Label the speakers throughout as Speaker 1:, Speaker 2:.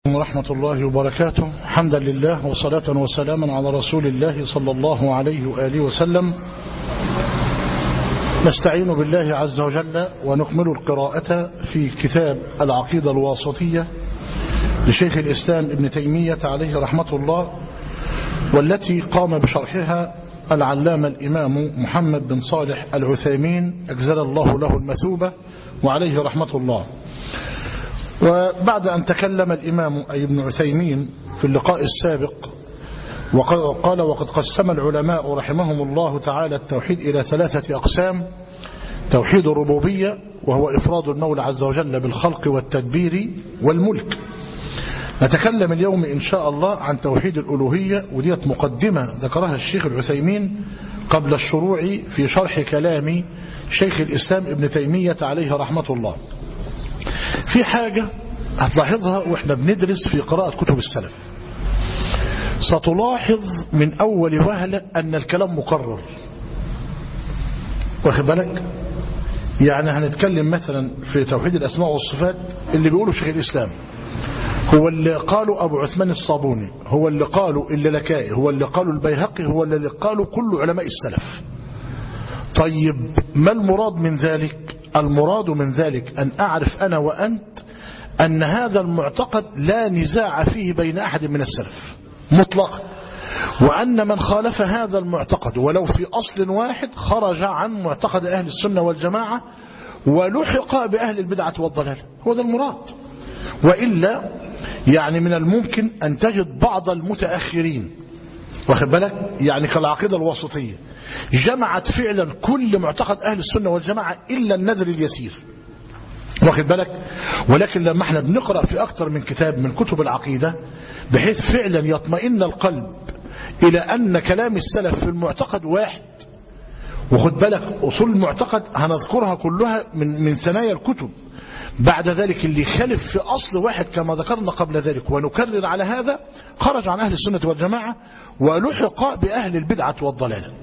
Speaker 1: ورحمة الله وبركاته. حمدا لله وصلاة وسلاما على رسول الله صلى الله عليه وآله وسلم. نستعين بالله عز وجل ونكمل القراءة في كتاب العقيدة الواسطية لشيخ الإسلام ابن تيمية عليه رحمة الله، والتي قام بشرحها العلامة الإمام محمد بن صالح العثيمين أجزل الله له المثوبة وعليه رحمة الله. وبعد أن تكلم الإمام أي ابن عثيمين في اللقاء السابق وقال: وقد قسم العلماء رحمهم الله تعالى التوحيد إلى 3 أقسام: توحيد الربوبية وهو إفراد المولى عز وجل بالخلق والتدبير والملك. نتكلم اليوم إن شاء الله عن توحيد الألوهية، وديت مقدمة ذكرها الشيخ العثيمين قبل الشروع في شرح كلام شيخ الإسلام ابن تيمية عليه رحمة الله. في حاجة هتلاحظها وإحنا بندرس في قراءة كتب السلف، ستلاحظ من أول وهلة أن الكلام مكرر، واخد بالك؟ يعني هنتكلم مثلا في توحيد الأسماء والصفات، اللي بيقوله شيخ الإسلام هو اللي قالوا أبو عثمان الصابوني، هو اللي قالوا اللالكائي، هو اللي قالوا البيهقي، هو اللي قالوا كل علماء السلف. طيب ما المراد من ذلك؟ المراد من ذلك أن أعرف أنا وأنت أن هذا المعتقد لا نزاع فيه بين أحد من السلف مطلقا، وأن من خالف هذا المعتقد ولو في أصل واحد خرج عن معتقد أهل السنة والجماعة ولحق بأهل البدعة والضلال. هو ده المراد. وإلا يعني من الممكن أن تجد بعض المتأخرين، واخد بالك، يعني كالعقيدة الواسطية جمعت فعلا كل معتقد أهل السنة والجماعة إلا النذر اليسير، واخد بالك. ولكن لما احنا بنقرأ في أكثر من كتاب من كتب العقيدة بحيث فعلا يطمئن القلب إلى أن كلام السلف في المعتقد واحد، وخد بالك أصول المعتقد هنذكرها كلها من ثنايا الكتب، بعد ذلك اللي خلف في أصل واحد كما ذكرنا قبل ذلك ونكرر على هذا خرج عن أهل السنة والجماعة ولحق بأهل البدعة والضلال.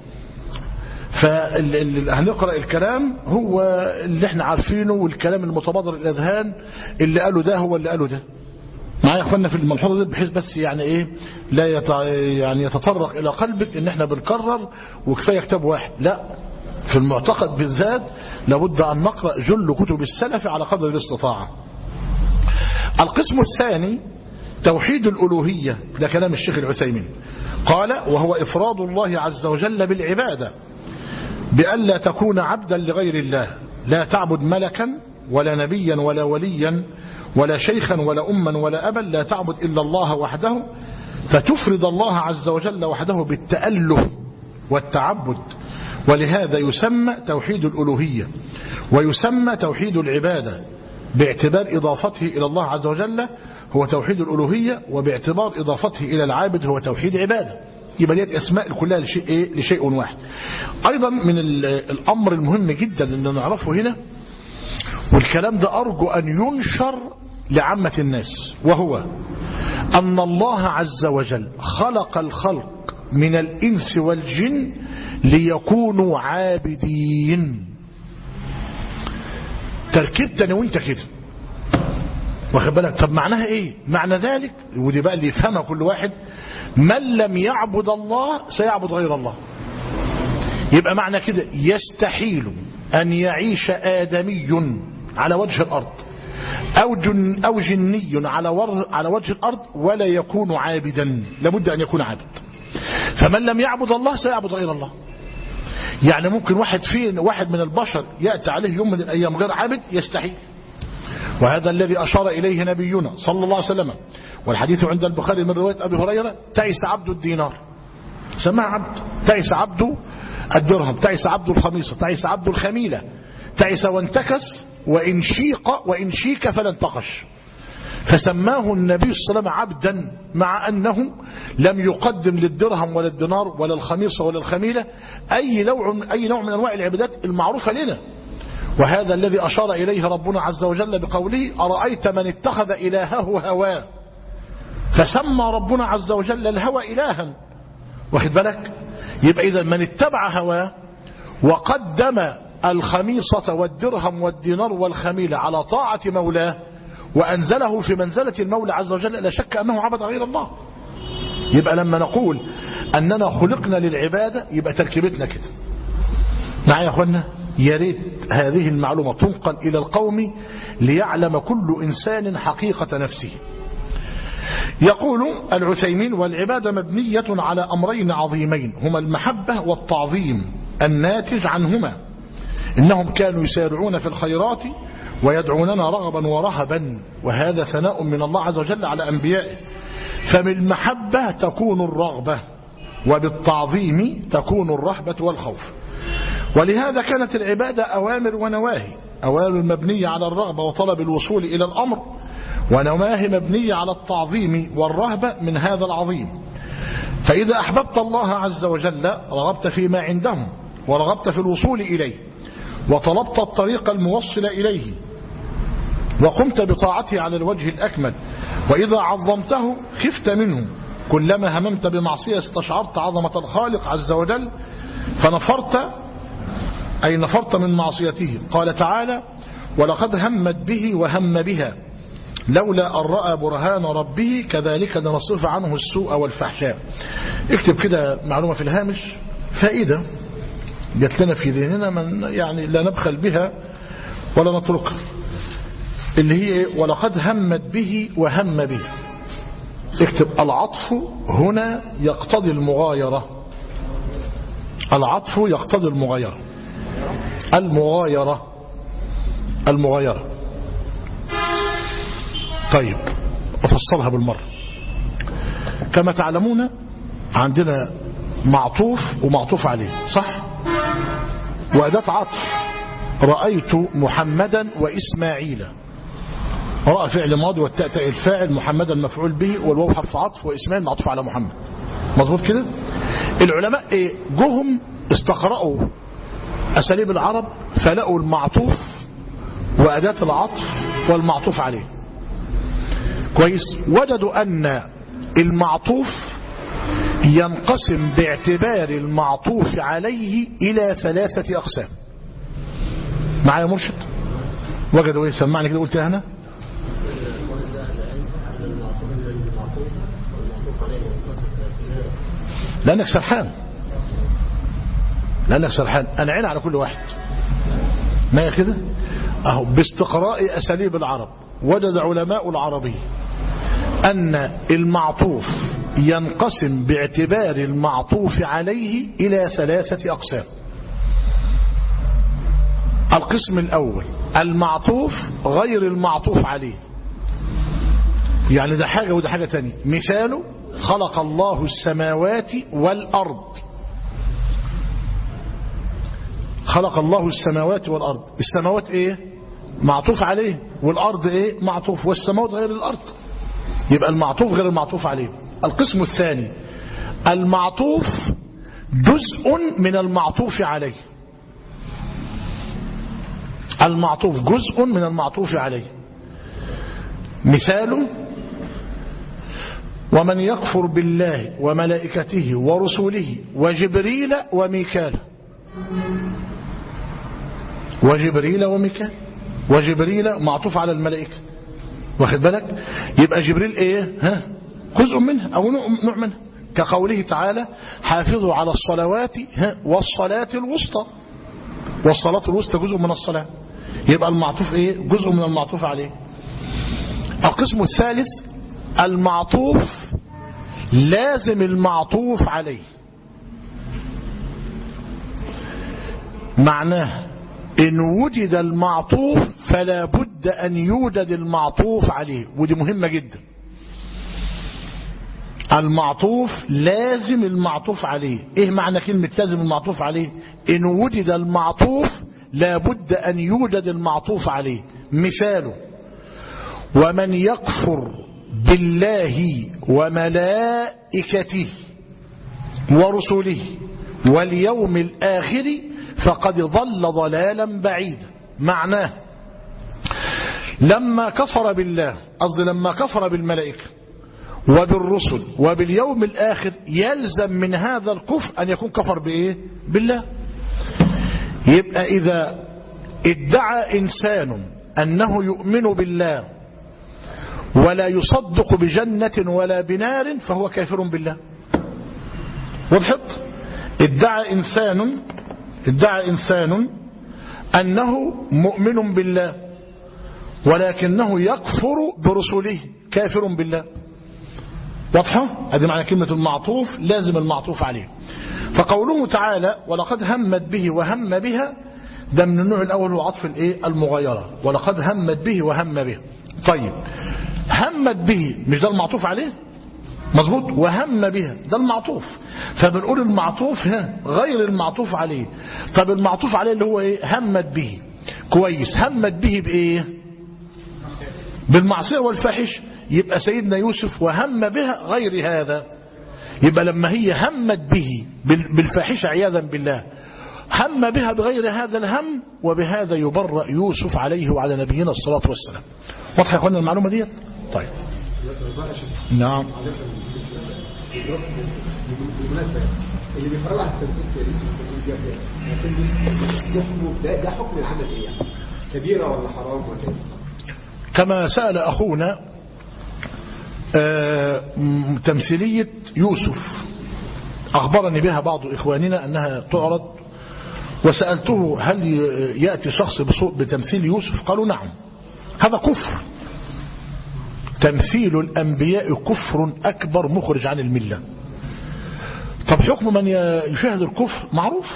Speaker 1: فهنقرأ الكلام هو اللي احنا عارفينه، والكلام المتبادر الأذهان اللي قالوا ده هو اللي قالوا ده. معايا يا اخوانا في الملحوظة دي، بحيث بس يعني ايه لا يعني يتطرق الى قلبك ان احنا بنكرر وكفاية كتاب واحد. لا، في المعتقد بالذات لابد ان نقرأ جل كتب السلف على قدر الاستطاعة. القسم الثاني توحيد الألوهية، ده كلام الشيخ العثيمين، قال: وهو إفراد الله عز وجل بالعبادة بألا تكون عبدا لغير الله، لا تعبد ملكا ولا نبيا ولا وليا ولا شيخا ولا أما ولا أبا، لا تعبد إلا الله وحده، فتفرد الله عز وجل وحده بالتأله والتعبد. ولهذا يسمى توحيد الألوهية ويسمى توحيد العبادة، باعتبار إضافته إلى الله عز وجل هو توحيد الألوهية، وباعتبار إضافته إلى العابد هو توحيد عبادة. يبقى ديت أسماء كلها لشيء واحد. أيضا من الأمر المهم جدا اللي نعرفه هنا، والكلام ده أرجو أن ينشر لعامة الناس، وهو أن الله عز وجل خلق الخلق من الإنس والجن ليكونوا عابدين. تركيبتنا وانت كده، واخد بالك؟ طب معناها ايه؟ معنى ذلك، ودي بقى اللي يفهمها كل واحد: من لم يعبد الله سيعبد غير الله. يبقى معنى كده يستحيل أن يعيش آدمي على وجه الأرض أو جني على وجه الأرض ولا يكون عابدا، لابد أن يكون عابد. فمن لم يعبد الله سيعبد غير الله. يعني ممكن واحد من البشر يأتي عليه يوم من الأيام غير عابد، يستحيل. وهذا الذي أشار إليه نبينا صلى الله عليه وسلم، والحديث عند البخاري من رواية أبي هريرة: تعس عبد الدينار، سماه عبد، تعس عبد الدرهم، تعس عبد الخميصة، تعس عبد الخميلة، تعس وانتكس وإن شيك فلا انتقش. فسماه النبي صلى الله عليه وسلم عبدا، مع أنه لم يقدم للدرهم ولا الدينار ولا الخميصة ولا الخميلة أي نوع من أنواع العبادات المعروفة لنا. وهذا الذي أشار إليه ربنا عز وجل بقوله: أرأيت من اتخذ إلهه هواه، فسمى ربنا عز وجل الهوى إلها، واخد بالك؟ يبقى إذا من اتبع هواه وقدم الخميصة والدرهم والدينار والخميلة على طاعة مولاه وأنزله في منزلة المولى عز وجل لا شك أنه عبد غير الله. يبقى لما نقول أننا خلقنا للعبادة يبقى تركيبتنا كده. معايا يا أخوانا؟ يا ريت هذه المعلومة تنقل إلى القوم ليعلم كل إنسان حقيقة نفسه. يقول العثيمين: والعبادة مبنية على أمرين عظيمين هما المحبة والتعظيم الناتج عنهما، إنهم كانوا يسارعون في الخيرات ويدعوننا رغبا ورهبا، وهذا ثناء من الله عز وجل على أنبيائه. فبالمحبة تكون الرغبة، وبالتعظيم تكون الرهبة والخوف. ولهذا كانت العبادة أوامر ونواهي، أوامر مبنية على الرغبة وطلب الوصول إلى الأمر، ونواهي مبنية على التعظيم والرهبة من هذا العظيم. فإذا أحببت الله عز وجل رغبت فيما عنده، ورغبت في الوصول إليه، وطلبت الطريق الموصل إليه، وقمت بطاعته على الوجه الأكمل. وإذا عظمته خفت منه، كلما هممت بمعصية استشعرت عظمة الخالق عز وجل فنفرت، أي نفرت من معصيته. قال تعالى: ولقد همت به وهم بها لولا أن رأى برهان ربه كذلك لنصرف عنه السوء والفحشاء. اكتب كده معلومة في الهامش، فائدة جت لنا في ذهننا من يعني لا نبخل بها ولا نتركها، اللي هي ولقد همت به وهم به. اكتب: العطف هنا يقتضي المغايرة. العطف يقتضي المغايرة. المغايرة. طيب أفصلها بالمرة. كما تعلمون عندنا معطوف ومعطوف عليه، صح؟ وأداة عطف: رأيت محمدا وإسماعيل. رأى فعل ماضي والتاء الفاعل، محمدا مفعول به، والواو حرف عطف، وإسماعيل معطوف على محمد. مظبوط كده؟ العلماء جهم استقرأوا أساليب العرب فلقوا المعطوف وأداة العطف والمعطوف عليه. كويس؟ وجدوا أن المعطوف ينقسم باعتبار المعطوف عليه إلى 3 أقسام. معايا مرشد؟ وجدوا ايه؟ سمعني كده. قلت هنا لأنك سرحان أنا عين على كل واحد. ما هي كده أهو. باستقراء أساليب العرب وجد علماء العربية أن المعطوف ينقسم باعتبار المعطوف عليه إلى 3 أقسام. القسم الأول المعطوف غير المعطوف عليه، يعني ده حاجة وده حاجة تانية. مثاله: خلق الله السماوات والأرض. خلق الله السماوات والأرض. السماوات ايه؟ معطوف عليه، والأرض ايه؟ معطوف، والسماوات غير الأرض، يبقى المعطوف غير المعطوف عليه. القسم الثاني المعطوف جزء من المعطوف عليه. المعطوف جزء من المعطوف عليه. مثاله: ومن يكفر بالله وملائكته ورسله وجبريل وميكال. وجبريل معطوف على الملائكة، واخد بالك؟ يبقى جبريل ايه؟ جزء منها او نوع منها، كقوله تعالى: حافظوا على الصلوات والصلاة الوسطى. والصلاة الوسطى جزء من الصلاة، يبقى المعطوف ايه؟ جزء من المعطوف عليه. القسم الثالث المعطوف لازم المعطوف عليه. معناه إن وجد المعطوف فلا بد أن يوجد المعطوف عليه، ودي مهمة جدا. المعطوف لازم المعطوف عليه. إيه معنى كلمة لازم المعطوف عليه؟ إن وجد المعطوف لا بد أن يوجد المعطوف عليه. مثاله: ومن يكفر بالله وملائكته ورسله واليوم الآخر فقد ضل ضلالا بعيدا. معناه لما كفر بالله، قصدي لما كفر بالملائكة وبالرسل وباليوم الآخر، يلزم من هذا الكفر أن يكون كفر بإيه؟ بالله. يبقى إذا ادعى إنسان أنه يؤمن بالله ولا يصدق بجنة ولا بنار فهو كافر بالله. وضحت؟ ادعى إنسان أنه مؤمن بالله ولكنه يكفر برسله، كافر بالله. واضحة؟ هذه معنى كلمة المعطوف، لازم المعطوف عليه. فقوله تعالى ولقد همت به وهم بها، ده من النوع الأول هو عطف المغايرة، ولقد همت به وهم به. طيب همت به مش ده المعطوف عليه؟ مظبوط. وهم بها ده المعطوف، فبنقول المعطوف غير المعطوف عليه. طب المعطوف عليه اللي هو همت به، كويس. همت به بإيه؟ بالمعصية والفاحش. يبقى سيدنا يوسف وهم بها غير هذا. يبقى لما هي همت به بالفاحشة عياذا بالله، هم بها بغير هذا الهم، وبهذا يبرأ يوسف عليه وعلى نبينا الصلاة والسلام. واضح يا اخوانا المعلومة دي؟ طيب نعم.
Speaker 2: اللي بيفرق على التمثيل ده حكم العمل ايه؟ كبيرة ولا حرام ولا ايه؟
Speaker 1: كما سأل أخونا تمثيلية يوسف، أخبرني بها بعض إخواننا أنها تعرض، وسألته هل يأتي شخص بتمثيل يوسف؟ قالوا نعم، هذا كفر. تمثيل الأنبياء كفر أكبر مخرج عن الملة. طب حكم من يشاهد الكفر معروف،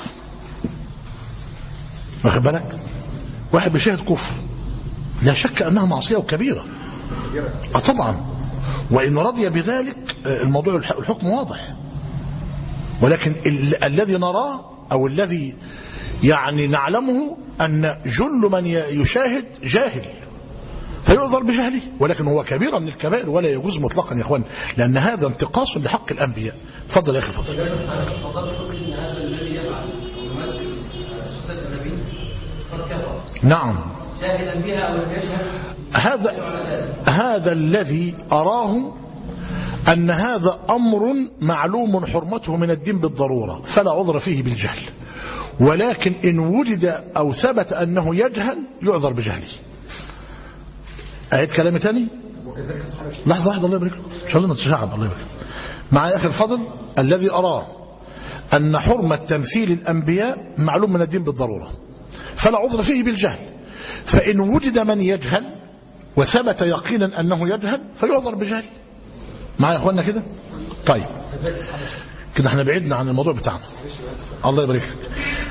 Speaker 1: واخد بالك؟ واحد بيشاهد كفر لا شك أنها معصية وكبيرة طبعا، وإن رضي بذلك الموضوع الحكم واضح. ولكن الذي نراه أو الذي يعني نعلمه أن جل من يشاهد جاهل فيعذر بجهله، ولكن هو كبيرة من الكبائر ولا يجوز مطلقا يا اخوان، لأن هذا انتقاص لحق الأنبياء. تفضل يا أخي فضل. نعم
Speaker 3: شاهدا بها أو لم يشهد
Speaker 1: هذا الذي أراه أن هذا أمر معلوم حرمته من الدين بالضرورة فلا عذر فيه بالجهل، ولكن إن وجد أو ثبت أنه يجهل يعذر بجهله. أعيد كلامي تاني؟ لحظة الله يبارك لك، إن شاء الله نتشعب. الله يبارك مع يا أخي الفضل. الذي أراه أن حرمة تمثيل الأنبياء معلوم من الدين بالضرورة فلا عذر فيه بالجهل، فإن وجد من يجهل وثبت يقينا أنه يجهل فيعذر بجهل. معايا يا أخوانا كده؟ طيب كده احنا بعدنا عن الموضوع بتاعنا. الله يبارك لك.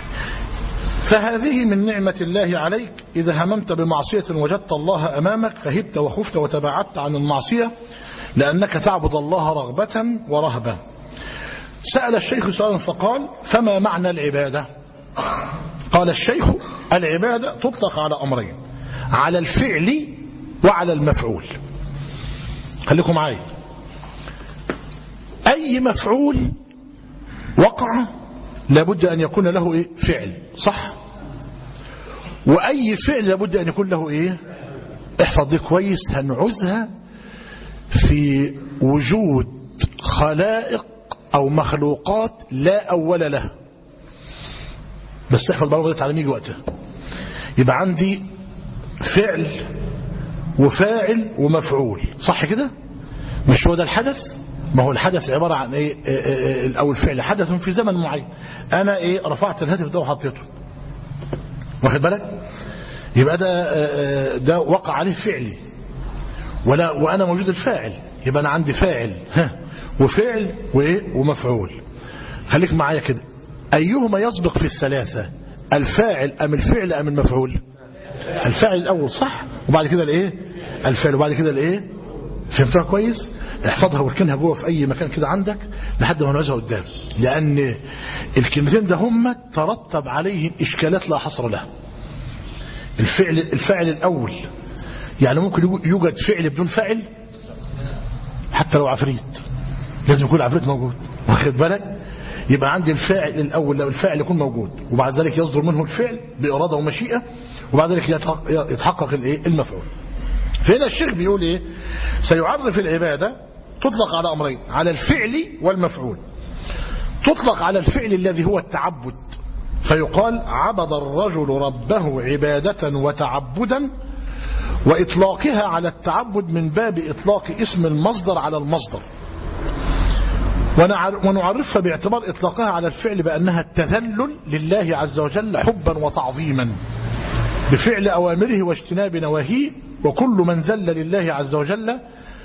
Speaker 1: فهذه من نعمة الله عليك، إذا هممت بمعصية وجدت الله أمامك فهبت وخفت وتباعدت عن المعصية لأنك تعبد الله رغبة ورهبة. سأل الشيخ سؤالا فقال فما معنى العبادة؟ قال الشيخ العبادة تطلق على أمرين، على الفعل وعلى المفعول. خليكم معايا. أي مفعول وقع لابد أن يكون له فعل، صح؟ وأي فعل لابد أن يكون له احفظ دي كويس، هنعوزها في وجود خلائق أو مخلوقات لا أول لها، بس احفظ بقى تعالى يجي وقتها. يبقى عندي فعل وفاعل ومفعول، صح كده؟ مش هو ده الحدث؟ ما هو الحدث عبارة عن أو الفعل حدث في زمن معين. أنا رفعت الهاتف ده وحطيته، واخد بالك؟ يبقى ده وقع عليه فعلي، وأنا موجود الفاعل، يبقى أنا عندي فاعل وفعل ومفعول. خليك معايا كده، أيهما يسبق في الثلاثة، الفاعل أم الفعل أم المفعول؟ الفاعل الأول، صح؟ وبعد كده الفعل، وبعد كده فهمتها كويس؟ احفظها واركنها جوه في أي مكان كده عندك لحد ما نعوزها قدام، لأن الكلمتين ده هم ترتب عليهم إشكالات لا حصر لها. الفاعل الأول يعني ممكن يوجد فعل بدون فاعل، حتى لو عفريت لازم يكون العفريت موجود، واخد بالك؟ يبقى عندي الفاعل الأول لو الفاعل يكون موجود، وبعد ذلك يصدر منه الفعل بإرادة ومشيئة، وبعد ذلك يتحقق المفعول. فهنا الشيخ بيقول سيعرف العبادة تطلق على أمرين، على الفعل والمفعول. تطلق على الفعل الذي هو التعبد، فيقال عبد الرجل ربه عبادة وتعبدا، وإطلاقها على التعبد من باب إطلاق اسم المصدر على المصدر، ونعرفها باعتبار إطلاقها على الفعل بأنها التذلل لله عز وجل حبا وتعظيما بفعل أوامره واجتناب نواهيه، وكل من ذل لله عز وجل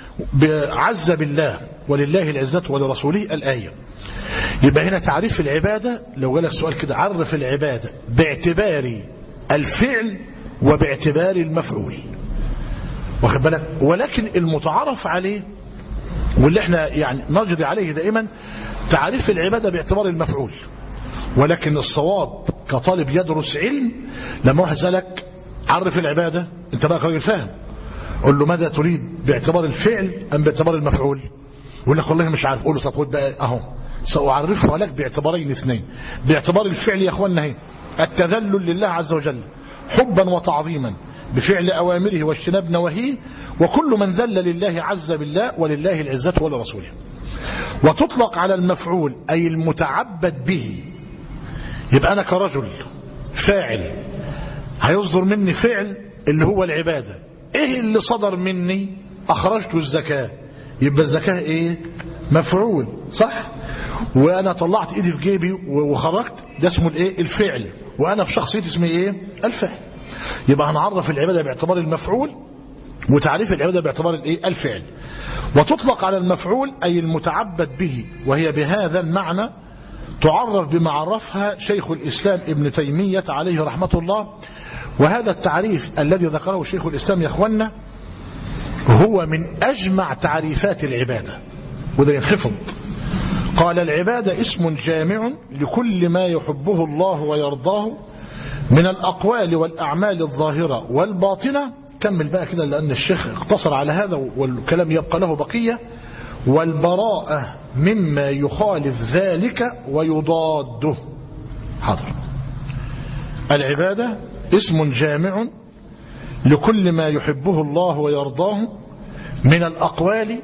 Speaker 1: عز بالله ولله العزة ولرسوله الآية. يبقى هنا تعريف العبادة، لو جالك سؤال كده عرف العبادة باعتبار الفعل وباعتبار المفعول، واخد بالك؟ ولكن المتعارف عليه واللي احنا يعني نجري عليه دائما تعريف العبادة باعتبار المفعول، ولكن الصواب كطالب يدرس علم لما واحد سألك عرف العبادة انت بقى راجل فاهم، قل له ماذا تريد باعتبار الفعل ام باعتبار المفعول؟ يقول لك والله مش عارف. قول له طب خد بقى اهو سأعرفها لك باعتبارين اثنين. باعتبار الفعل يا اخواننا اهي التذلل لله عز وجل حبا وتعظيما بفعل أوامره واجتناب نواهيه، وكل من ذل لله عز بالله ولله العزة ولرسوله. وتطلق على المفعول أي المتعبد به. يبقى أنا كرجل فاعل هيصدر مني فعل اللي هو العبادة، إيه اللي صدر مني؟ أخرجت الزكاة، يبقى الزكاة إيه؟ مفعول، صح؟ وأنا طلعت إيدي في جيبي وخرجت، ده اسمه الإيه؟ الفعل. وأنا في شخصيتي اسمي إيه؟ الفعل. يبقى هنعرف العبادة باعتبار المفعول، وتعريف العبادة باعتبار الإيه؟ الفعل. وتطلق على المفعول أي المتعبد به، وهي بهذا المعنى تعرف بما عرفها شيخ الإسلام ابن تيمية عليه رحمة الله. وهذا التعريف الذي ذكره شيخ الإسلام يا أخوانا هو من أجمع تعريفات العبادة، وده ينخفض. قال العبادة اسم جامع لكل ما يحبه الله ويرضاه من الأقوال والأعمال الظاهرة والباطنة. كمل بقى كده لأن الشيخ اقتصر على هذا والكلام يبقى له بقية. والبراءة مما يخالف ذلك ويضاده. حاضر. العبادة اسم جامع لكل ما يحبه الله ويرضاه من الأقوال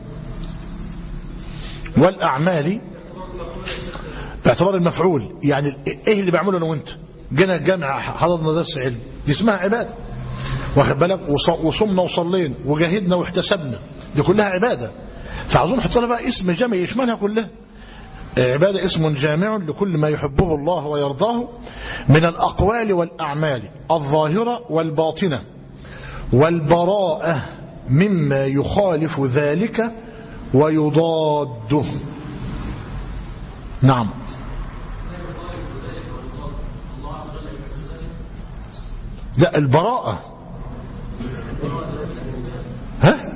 Speaker 1: والأعمال باعتبار المفعول. يعني ايه اللي بعمله انا وانت؟ جينا الجامعة حضرنا درس علم، دي اسمها عبادة، واخد بالك؟ وصمنا وصلينا وجاهدنا واحتسبنا، دي كلها عبادة. فعاوزين نحط لها بقى اسم جامع يشملها كلها. عبادة اسم جامع لكل ما يحبه الله ويرضاه من الأقوال والأعمال الظاهرة والباطنة، والبراءة مما يخالف ذلك ويضاده. نعم. لا البراءة ها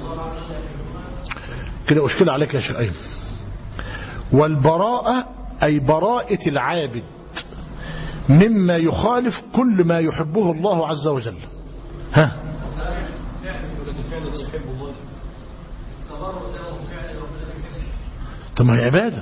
Speaker 1: كده أشكل عليك يا شيخ أيمن. والبراءة أي براءة العابد مما يخالف كل ما يحبه الله عز وجل. ها طب ما هي عبادة.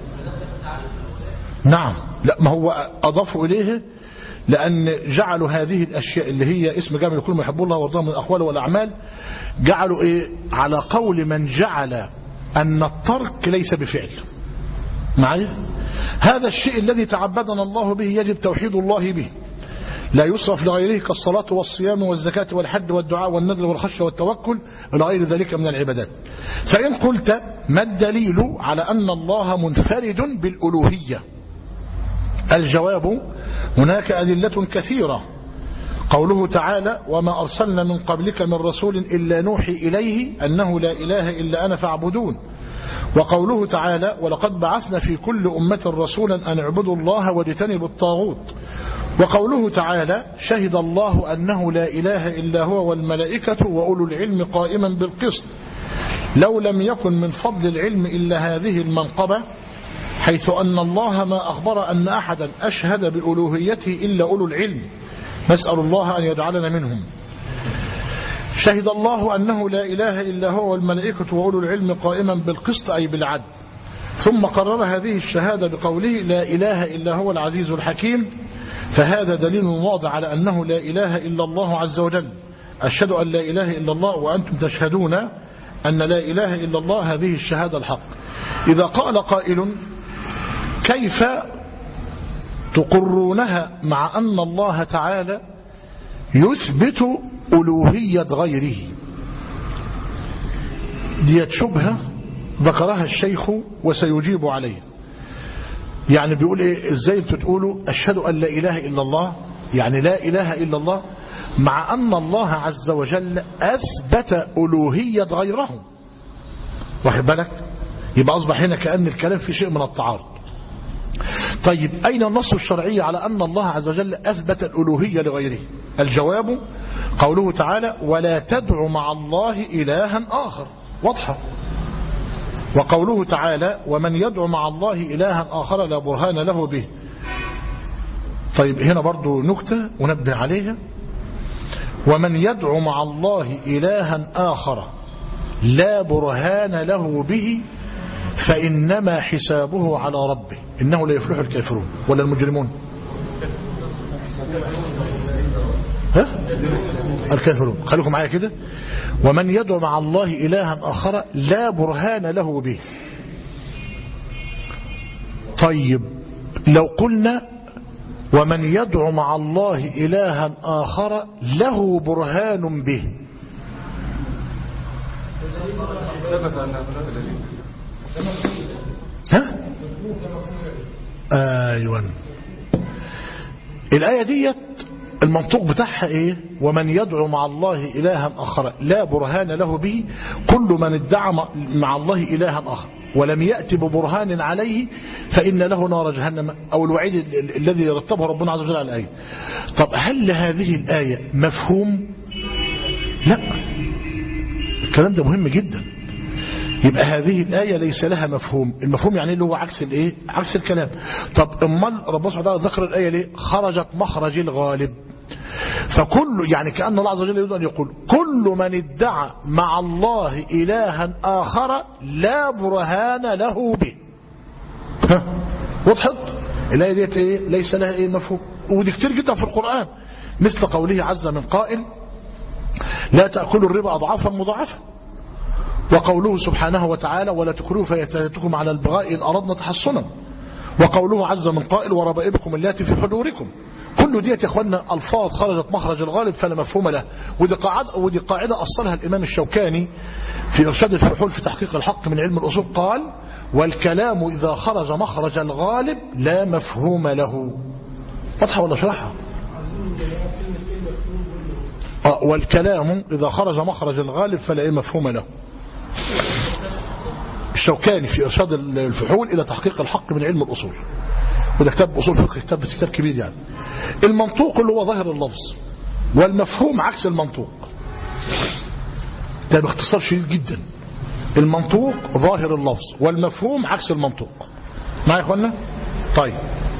Speaker 1: نعم. لا ما هو أضافوا إليه لأن جعلوا هذه الأشياء اللي هي اسم جامع لكل ما يحبه الله ويرضاه من الأقوال والأعمال، جعلوا إيه على قول من جعل أن الترك ليس بفعل. معايا؟ هذا الشيء الذي تعبدنا الله به يجب توحيد الله به، لا يصرف لغيره كالصلاة والصيام والزكاة والحج والدعاء والنذر والخشية والتوكل إلى غير ذلك من العبادات. فإن قلت ما الدليل على أن الله منفرد بالألوهية؟ الجواب هناك أدلة كثيرة. قوله تعالى وما أرسلنا من قبلك من رسول إلا نوحي إليه أنه لا إله إلا أنا فاعبدون. وقوله تعالى ولقد بعثنا في كل أمة رسولا أن اعبدوا الله واجتنبوا الطاغوت. وقوله تعالى شهد الله أنه لا إله إلا هو والملائكة وأولو العلم قائما بالقسط. لو لم يكن من فضل العلم إلا هذه المنقبة، حيث أن الله ما أخبر أن أحدا أشهد بألوهيته إلا أولو العلم، نسأل الله أن يجعلنا منهم. شهد الله أنه لا إله إلا هو والملائكة وأولو العلم قائما بالقسط أي بالعدل. ثم قرر هذه الشهادة بقوله لا إله إلا هو العزيز الحكيم، فهذا دليل واضح على أنه لا إله إلا الله عز وجل. أشهد أن لا إله إلا الله وأنتم تشهدون أن لا إله إلا الله، هذه الشهادة الحق. إذا قال قائل كيف تقرونها مع أن الله تعالى يثبت ألوهية غيره. دي شبهة ذكرها الشيخ وسيجيب عليه. يعني بيقول ايه؟ ازاي انتوا تقولوا اشهد ان لا اله الا الله، يعني لا اله الا الله، مع ان الله عز وجل اثبت الوهية غيره. واخد بالك؟ يبقى اصبح هنا كأن الكلام في شيء من التعارض. طيب اين النص الشرعي على ان الله عز وجل اثبت الالوهية لغيره؟ الجواب قوله تعالى ولا تدع مع الله الها اخر، واضحة. وقوله تعالى ومن يدعو مع الله إلها آخر لا برهان له به. طيب هنا برضو نكتة ونبه عليها، ومن يدعو مع الله إلها آخر لا برهان له به فإنما حسابه على ربه إنه لا يفلح الكافرون ولا المجرمون. ها؟ الكافرون. خليكم معايا كده. ومن يدعو مع الله إلها آخر لا برهان له به. طيب لو قلنا ومن يدعو مع الله إلها آخر له برهان به، ها؟ أيوة. الآية ديت المنطوق بتاعها ايه؟ ومن يدعو مع الله إلها آخر لا برهان له به، كل من ادعى مع الله إلها آخر ولم يأتي ببرهان عليه فإن له نار جهنم، أو الوعيد الذي رتبه ربنا عز وجل على الآية. طب هل هذه الآية مفهوم؟ لا، الكلام ده مهم جدا. يبقى هذه الآية ليس لها مفهوم. المفهوم يعني اللي هو عكس الايه؟ عكس الكلام. طب امال ربنا سبحانه وتعالى ذكر الآية ليه؟ خرجت مخرج الغالب. فكل يعني كأن الله عز وجل يريد أن يقول كل من ادعى مع الله إلها آخر لا برهان له به. وضحت؟ الآية ديت ايه؟ ليس لها ايه مفهوم. ودي كتير جدا في القرآن، مثل قوله عز من قائل لا تأكلوا الربا أضعافا مضاعفة، وقوله سبحانه وتعالى ولا تكرهوا فتياتكم على البغاء إن أردنا تحصنا، وقوله عز من قائل وربائبكم اللاتي في حضوركم. كل ديت يا اخوانا الفاظ خرجت مخرج الغالب فلا مفهوم له. ودي قاعدة أصلها الإمام الشوكاني في إرشاد الفحول في تحقيق الحق من علم الأصول، قال والكلام إذا خرج مخرج الغالب لا مفهوم له. واضحة ولا شرحها؟ والكلام إذا خرج مخرج الغالب فلا مفهوم له. الشوكاني في إرشاد الفحول إلى تحقيق الحق من علم الأصول، وده كتاب أصول فقه، كتاب بس كتاب كبير يعني. المنطوق اللي هو ظاهر اللفظ، والمفهوم عكس المنطوق. ده باختصار شديد جدا. المنطوق ظاهر اللفظ والمفهوم عكس المنطوق. معايا يا اخوانا؟ طيب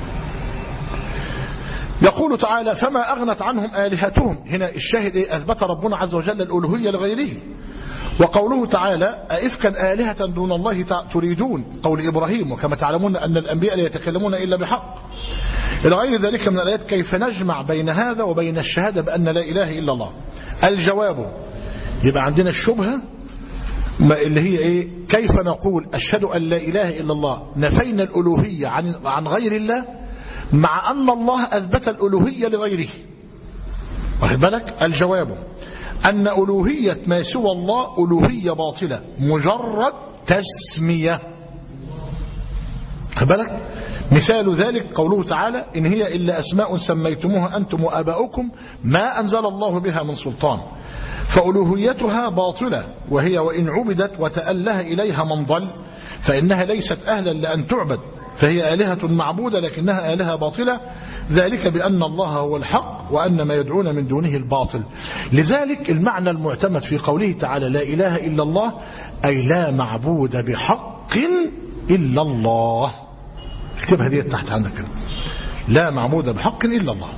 Speaker 1: يقول تعالى فما أغنت عنهم آلهتهم. هنا الشاهد إيه؟ أثبت ربنا عز وجل الألوهية لغيره. وقوله تعالى أئفكا آلهة دون الله تريدون، قول إبراهيم وكما تعلمون أن الأنبياء لا يتكلمون إلا بحق، إلى غير ذلك من الآيات. كيف نجمع بين هذا وبين الشهادة بأن لا إله إلا الله؟ الجواب يبقى عندنا الشبهة اللي هي إيه؟ كيف نقول أشهد أن لا إله إلا الله نفينا الألوهية عن غير الله مع أن الله أثبت الألوهية لغيره؟ واخد بالك؟ الجواب أن ألوهية ما سوى الله ألوهية باطلة مجرد تسمية. واخد بالك؟ مثال ذلك قوله تعالى إن هي إلا أسماء سميتموها أنتم وآباؤكم ما أنزل الله بها من سلطان، فألوهيتها باطلة، وهي وإن عبدت وتأله إليها من ضل فإنها ليست أهلا لأن تعبد، فهي آلهة معبودة لكنها آلهة باطلة، ذلك بأن الله هو الحق وأن ما يدعون من دونه الباطل. لذلك المعنى المعتمد في قوله تعالى لا إله إلا الله أي لا معبود بحق إلا الله. اكتبها دي تحت عندك كده. لا معبود بحق إلا الله.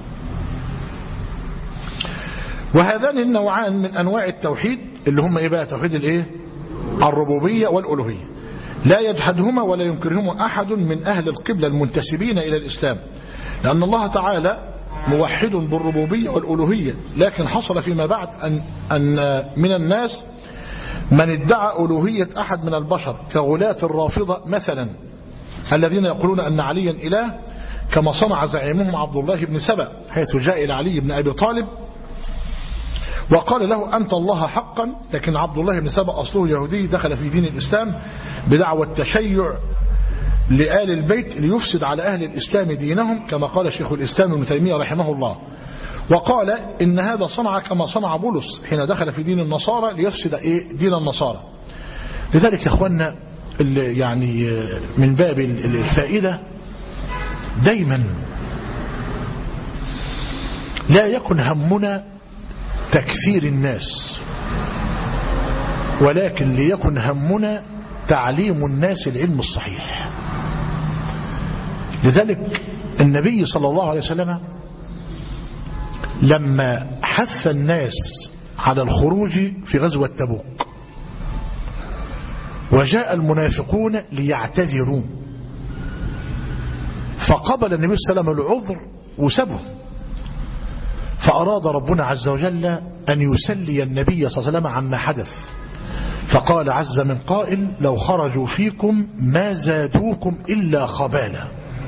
Speaker 1: وهذان النوعان من أنواع التوحيد اللي هم إيه بقى؟ توحيد الإيه؟ الربوبية والألوهية. لا يجحدهما ولا ينكرهما أحد من أهل القبلة المنتسبين إلى الإسلام، لأن الله تعالى موحد بالربوبية والألوهية. لكن حصل فيما بعد أن من الناس من ادعى ألوهية أحد من البشر كغلاة الرافضة مثلا، الذين يقولون أن عليا إله، كما صنع زعيمهم عبد الله بن سبأ حيث جاء إلى علي بن أبي طالب وقال له أنت الله حقا. لكن عبد الله بن سبأ أصله يهودي دخل في دين الإسلام بدعوى التشيع لآل البيت ليفسد على أهل الإسلام دينهم، كما قال شيخ الإسلام ابن تيمية رحمه الله. وقال إن هذا صنع كما صنع بولس حين دخل في دين النصارى ليفسد دين النصارى. لذلك يا أخوانا يعني من باب الفائدة دايما لا يكن همنا تكفير الناس، ولكن ليكن همنا تعليم الناس العلم الصحيح. لذلك النبي صلى الله عليه وسلم لما حث الناس على الخروج في غزوة تبوك وجاء المنافقون ليعتذروا، فقبل النبي صلى الله عليه وسلم العذر وسبه، فأراد ربنا عز وجل أن يسلي النبي صلى الله عليه وسلم عما حدث، فقال عز من قائل لو خرجوا فيكم ما زادوكم إلا خبالا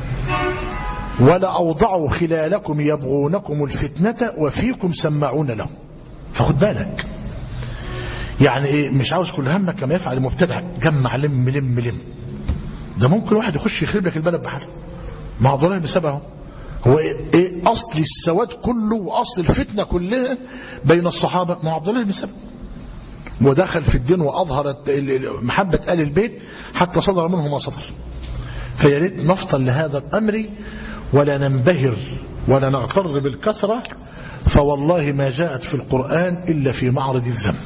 Speaker 1: ولأوضعوا خلالكم يبغونكم الفتنة وفيكم سماعون لهم. فخد بالك يعني ايه، مش عاوز كل همك كما يفعل المبتدع جمع لم لم لم. ده ممكن واحد يخش يخرب لك البلد بحاله. ما عبد الله بن سبأ هو ايه اصل السواد كله واصل الفتنة كلها بين الصحابة؟ ما عبد الله بن سبأ، ودخل في الدين وأظهرت محبة آل البيت حتى صدر منه ما صدر. فيا ريت نفطن لهذا الأمر ولا ننبهر ولا نغتر بالكثرة، فوالله ما جاءت في القرآن إلا في معرض الذم.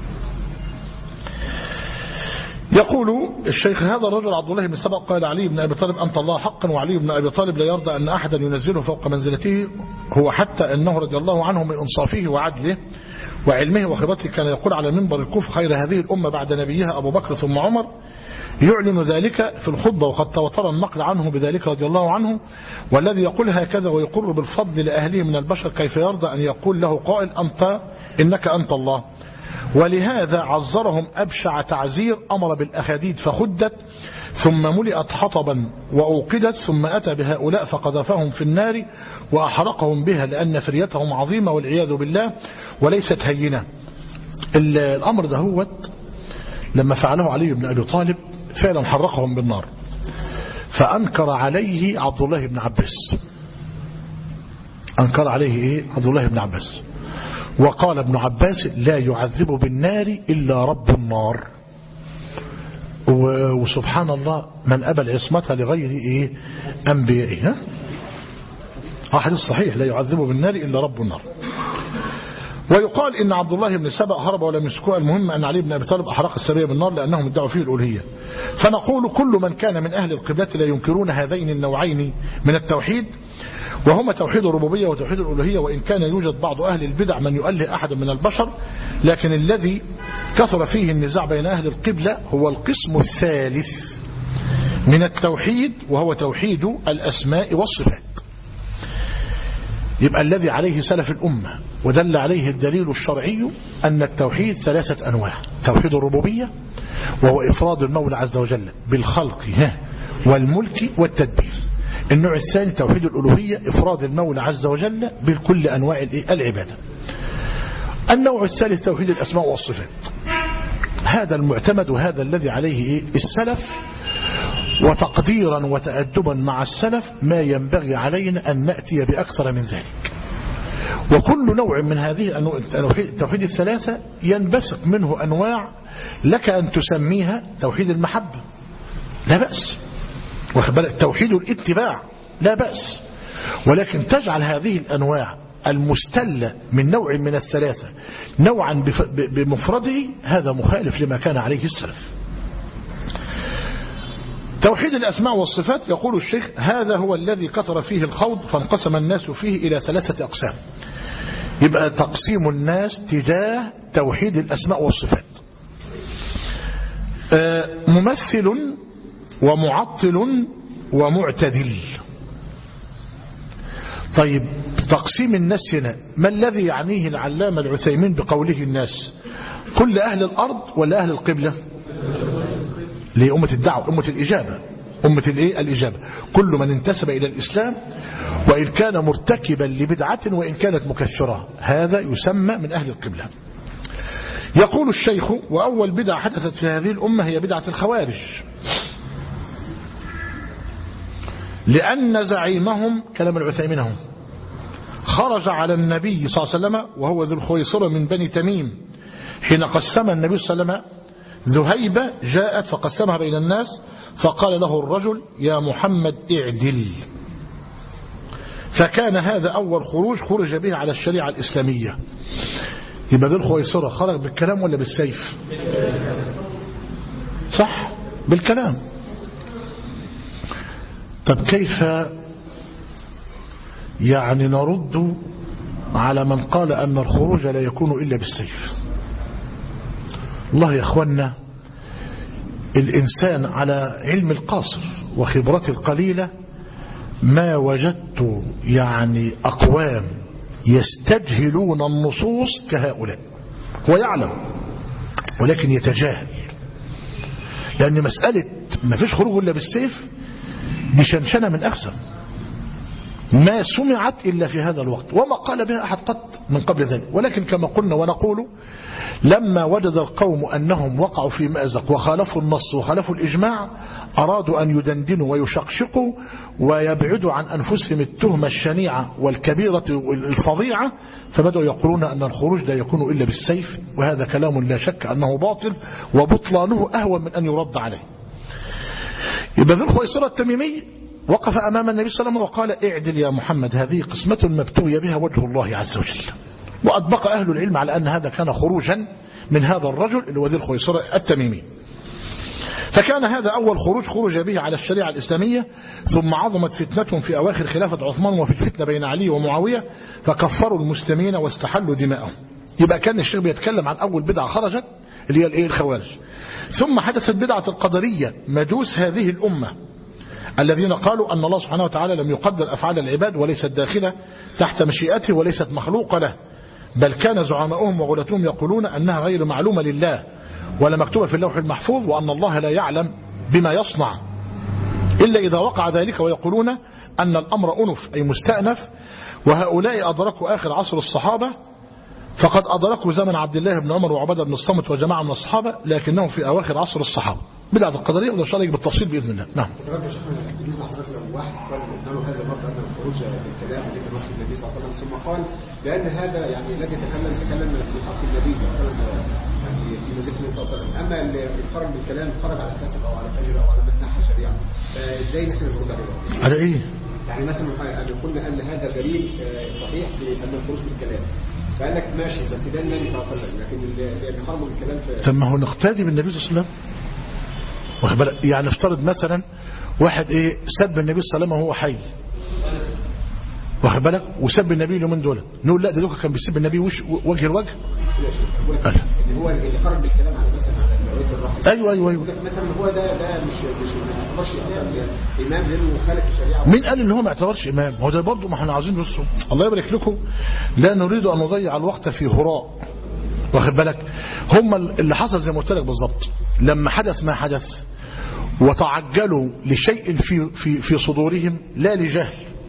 Speaker 1: يقول الشيخ هذا الرجل عبد الله بن سبأ قال علي بن أبي طالب أنت الله حقا، وعلي بن أبي طالب لا يرضى أن أحدا ينزله فوق منزلته هو، حتى أنه رضي الله عنه من إنصافه وعدله وعلمه وخبرته كان يقول على منبر الكوفة خير هذه الأمة بعد نبيها أبو بكر ثم عمر، يعلن ذلك في الخطبة، وقد تواتر النقل عنه بذلك رضي الله عنه. والذي يقول هكذا ويقر بالفضل لأهله من البشر كيف يرضى أن يقول له قائل إنك أنت الله؟ ولهذا عذرهم أبشع تعزير، أمر بالأخاديد فخدت ثم ملئت حطبا وأوقدت، ثم أتى بهؤلاء فقذفهم في النار وأحرقهم بها لأن فريتهم عظيمة والعياذ بالله وليست هينة. الأمر ده هو لما فعله علي بن أبي طالب فعلا حرقهم بالنار، فأنكر عليه عبد الله بن عباس، أنكر عليه عبد الله بن عباس، وقال ابن عباس لا يعذب بالنار إلا رب النار. وسبحان الله من أبى العصمة لغير أنبيائه. حديث صحيح لا يعذب بالنار إلا رب النار. ويقال إن عبد الله بن سبأ هرب ولم يمسكوه. المهم أن علي بن أبي طالب أحرق السرية بالنار لأنهم ادعوا فيه الألوهية. فنقول كل من كان من أهل القبلة لا ينكرون هذين النوعين من التوحيد، وهما توحيد الربوبية وتوحيد الألوهية، وإن كان يوجد بعض أهل البدع من يؤله أحد من البشر، لكن الذي كثر فيه النزاع بين أهل القبلة هو القسم الثالث من التوحيد، وهو توحيد الأسماء والصفات. يبقى الذي عليه سلف الأمة ودل عليه الدليل الشرعي أن التوحيد ثلاثة أنواع: توحيد الربوبية وهو إفراد المولى عز وجل بالخلق والملك والتدبير. النوع الثاني توحيد الألوهية، إفراد المولى عز وجل بكل أنواع العبادة. النوع الثالث توحيد الأسماء والصفات، هذا المعتمد وهذا الذي عليه السلف، وتقديرا وتأدبا مع السلف ما ينبغي علينا أن نأتي بأكثر من ذلك. وكل نوع من هذه التوحيد الثلاثة ينبثق منه أنواع لك أن تسميها توحيد المحبة لا بأس، توحيد الاتباع لا بأس، ولكن تجعل هذه الأنواع المستلة من نوع من الثلاثة نوعا بمفرده، هذا مخالف لما كان عليه السلف. توحيد الأسماء والصفات يقول الشيخ هذا هو الذي كثر فيه الخوض، فانقسم الناس فيه إلى ثلاثة أقسام. يبقى تقسيم الناس تجاه توحيد الأسماء والصفات: ممثل ومعطل ومعتدل. طيب تقسيم الناس هنا ما الذي يعنيه العلامة العثيمين بقوله الناس؟ كل أهل الأرض ولا أهل القبلة؟ لأمة الدعوة، أمة الإجابة. أمة الإجابة، كل من انتسب إلى الإسلام وإن كان مرتكبا لبدعة وإن كانت مكفرة، هذا يسمى من أهل القبلة. يقول الشيخ: وأول بدعة حدثت في هذه الأمة هي بدعة الخوارج، لأن زعيمهم كلام العثيمين هم خرج على النبي صلى الله عليه وسلم وهو ذو الخويصرة من بني تميم، حين قسم النبي صلى الله عليه وسلم ذهيبة جاءت فقسمها بين الناس، فقال له الرجل: يا محمد اعدل. فكان هذا أول خرج به على الشريعة الإسلامية. يبقى ذو الخويصرة خرج بالكلام ولا بالسيف؟ صح، بالكلام. طب كيف يعني نرد على من قال أن الخروج لا يكون إلا بالسيف؟ الله يا أخوانا، الإنسان على علم القاصر وخبرته القليلة ما وجدت يعني أقوام يستجهلون النصوص كهؤلاء. هو يعلم ولكن يتجاهل، لأن مسألة ما فيش خروج إلا بالسيف دي شنشنة من أخزن ما سمعت إلا في هذا الوقت، وما قال بها أحد قط من قبل ذلك. ولكن كما قلنا ونقول، لما وجد القوم أنهم وقعوا في مأزق وخالفوا النص وخالفوا الإجماع، أرادوا أن يدندنوا ويشقشقوا ويبعدوا عن أنفسهم التهمة الشنيعة والكبيرة الفظيعة، فبدأوا يقولون أن الخروج لا يكون إلا بالسيف، وهذا كلام لا شك أنه باطل وبطلانه أهون من أن يرد عليه. يبقى ذو الخويصرة التميمي وقف أمام النبي صلى الله عليه وسلم وقال: اعدل يا محمد، هذه قسمة مبتغي بها وجه الله عز وجل. وأطبق أهل العلم على أن هذا كان خروجا من هذا الرجل اللي هو ذو الخويصرة التميمي. فكان هذا أول خرج به على الشريعة الإسلامية. ثم عظمت فتنتهم في أواخر خلافة عثمان وفي الفتنة بين علي ومعاوية، فكفروا المسلمين واستحلوا دماءهم. يبقى كان الشيخ بيتكلم عن أول بدعة خرجت اللي هي الخوارج. ثم حدثت بدعة القدرية، مجوس هذه الأمة، الذين قالوا أن الله سبحانه وتعالى لم يقدر أفعال العباد وليست داخلة تحت مشيئته وليست مخلوقة له، بل كان زعماؤهم وغلتهم يقولون أنها غير معلومة لله ولا مكتوبة في اللوح المحفوظ، وأن الله لا يعلم بما يصنع إلا إذا وقع ذلك، ويقولون أن الأمر أنف أي مستأنف. وهؤلاء أدركوا آخر عصر الصحابة، فقد أدركوا زمن عبد الله بن عمر وعبادة بن الصامت وجماعة من الصحابة، لكنهم في أواخر عصر الصحابة. بدعة القدرية وإن شاء الله بالتفصيل بإذن الله. نعم.
Speaker 2: واحد قال قدامه هذا النص أن الخروج بالكلام لك نص النبي صلى الله عليه وسلم، ثم قال لأن هذا يعني الذي تكلم في حق النبي صلى الله عليه وسلم يعني في مجلس النبي صلى الله عليه وسلم، أما اللي خرج بالكلام خرج على فاسق أو على فاجر أو على من نحى شريعة، فإزاي نحن نرد عليه؟
Speaker 1: على إيه؟
Speaker 2: يعني مثلا أن قلنا أن هذا دليل صحيح بأن الخروج بالكلام، فقال لك ماشي بس ده النبي صلى الله عليه وسلم، لكن اللي خرجوا بالكلام
Speaker 1: ثم هو نقتدي بالنبي صلى الله عليه وسلم. يعني افترض مثلا واحد سب النبي صلى الله عليه وسلم وهو حي، واخد بالك، وسب النبي اليومين دول، نقول لا ده دوكا كان بيسب النبي وجه الوجه.
Speaker 2: هو اللي خرج بالكلام على مثلا على رئيس الرحمه.
Speaker 1: ايوه
Speaker 2: مثلا هو ده مش ما يعتبرش اصلا امام لانه خالف الشريعه.
Speaker 1: مين قال ان هو ما يعتبرش امام؟ هو ده برضه ما احنا عاوزين نصه. الله يبارك لكم، لا نريد ان نضيع الوقت في هراء، واخد بالك. هم اللي حصل زي ما قلت لك بالظبط، لما حدث ما حدث وتعجلوا لشيء في صدورهم لا لجهل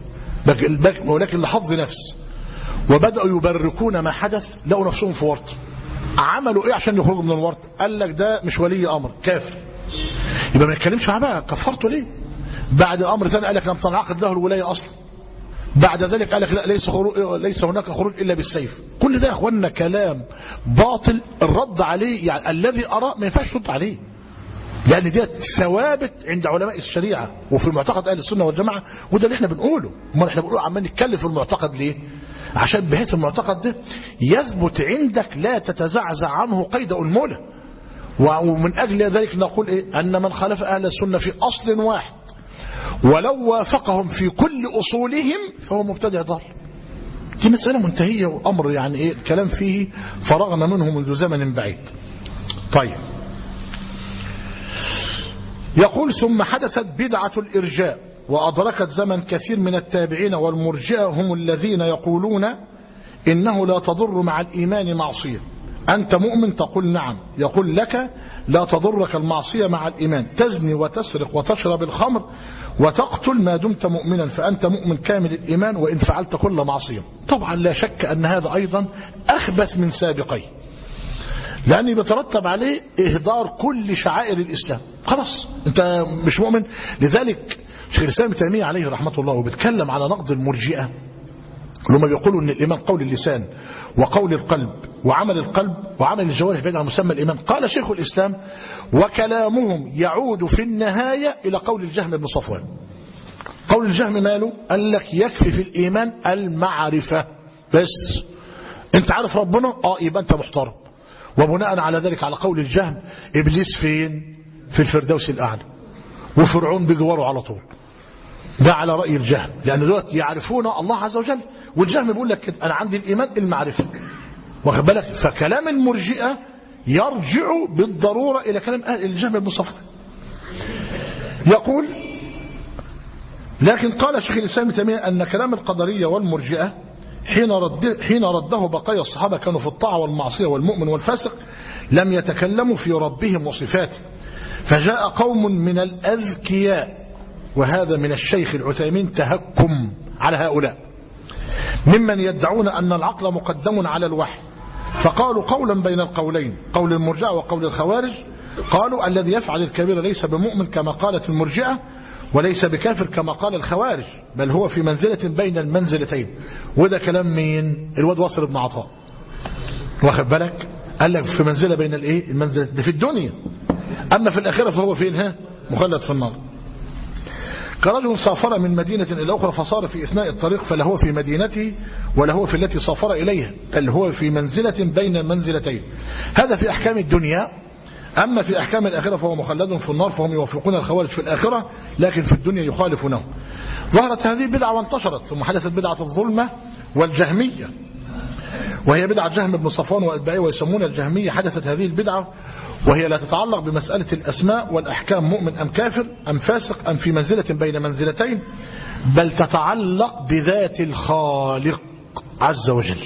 Speaker 1: ولكن لحظ نفس، وبدأوا يبركون ما حدث، لقوا نفسهم في ورط. عملوا ايه عشان يخرجوا من الورط؟ قال لك ده مش ولي امر، كافر. يبقى ما نتكلمش معاه بقى، كفرته ليه؟ بعد امر ثاني قال لك لم تنعقد له الولايه اصلا. بعد ذلك قال لك لا ليس هناك خروج الا بالسيف. كل ده يا اخوانا كلام باطل، الرد عليه يعني الذي ارى ما ينفعش ترد عليه، لأن دي ثوابت عند علماء الشريعة وفي معتقد أهل السنة والجماعة، وده اللي احنا بنقوله. ما احنا بنقوله عمال نتكلم في المعتقد ليه؟ عشان بحيث المعتقد ده يثبت عندك لا تتزعزع عنه قيد أنملة. ومن أجل ذلك نقول أن من خالف أهل السنة في أصل واحد ولو وافقهم في كل أصولهم فهو مبتدع ضال. دي مسألة منتهية وأمر يعني الكلام فيه فرغنا منه منذ زمن بعيد. طيب، يقول ثم حدثت بدعة الإرجاء، وأدركت زمن كثير من التابعين، والمرجئة هم الذين يقولون إنه لا تضر مع الإيمان معصية، أنت مؤمن؟ تقول نعم. يقول لك لا تضرك المعصية مع الإيمان، تزني وتسرق وتشرب الخمر وتقتل ما دمت مؤمنا، فأنت مؤمن كامل الإيمان وإن فعلت كل معصية. طبعا لا شك أن هذا أيضا أخبث من سابقيه، لأنه بيترتب عليه إهدار كل شعائر الإسلام. خلاص أنت مش مؤمن. لذلك شيخ الإسلام ابن تيمية عليه رحمة الله وبيتكلم على نقد المرجئة لما بيقولوا أن الإيمان قول اللسان وقول القلب وعمل القلب وعمل الجوارح بعيد عن مسمى الإيمان. قال شيخ الإسلام وكلامهم يعود في النهاية إلى قول الجهم بن صفوان. قول الجهم ماله؟ قال لك يكفي في الإيمان المعرفة بس. أنت عارف ربنا؟ يبقى أنت محترم. وبناء على ذلك على قول الجهم إبليس فين؟ في الفردوس الأعلى، وفرعون بجواره على طول. ده على رأي الجهم، لأن دلوقتي يعرفون الله عز وجل، والجهم بيقول لك كده أنا عندي الإيمان المعرفة. واخد بالك؟ فكلام المرجئة يرجع بالضرورة إلى كلام الجهم بن صفوان. يقول لكن قال شيخ الإسلام ابن تيمية أن كلام القدرية والمرجئة حين رده بقايا الصحابة كانوا في الطاعة والمعصية والمؤمن والفاسق لم يتكلموا في ربهم وصفاته، فجاء قوم من الأذكياء، وهذا من الشيخ العثيمين تهكم على هؤلاء، ممن يدعون أن العقل مقدم على الوحي، فقالوا قولا بين القولين، قول المرجئة وقول الخوارج. قالوا الذي يفعل الكبير ليس بمؤمن كما قالت المرجئة، وليس بكافر كما قال الخوارج، بل هو في منزلة بين المنزلتين. وده كلام مين؟ الواد واصل بن عطاء. واخد بالك؟ قال لك في منزلة بين الايه؟ المنزلة ده في الدنيا، أما في الآخرة فهو فين؟ مخلد في النار. كرجل سافر من مدينة إلى أخرى فصار في إثناء الطريق فلا هو في مدينته ولا هو في التي سافر إليها، بل هو في منزلة بين المنزلتين. هذا في أحكام الدنيا. أما في أحكام الآخرة فهو مخلد في النار، فهم يوافقون الخوارج في الآخرة لكن في الدنيا يخالفونه. ظهرت هذه البدعة وانتشرت، ثم حدثت بدعة الظلمة والجهمية، وهي بدعة جهم بن صفوان وأتباعه ويسمون الجهمية. حدثت هذه البدعة وهي لا تتعلق بمسألة الأسماء والأحكام، مؤمن أم كافر أم فاسق أم في منزلة بين منزلتين، بل تتعلق بذات الخالق عز وجل.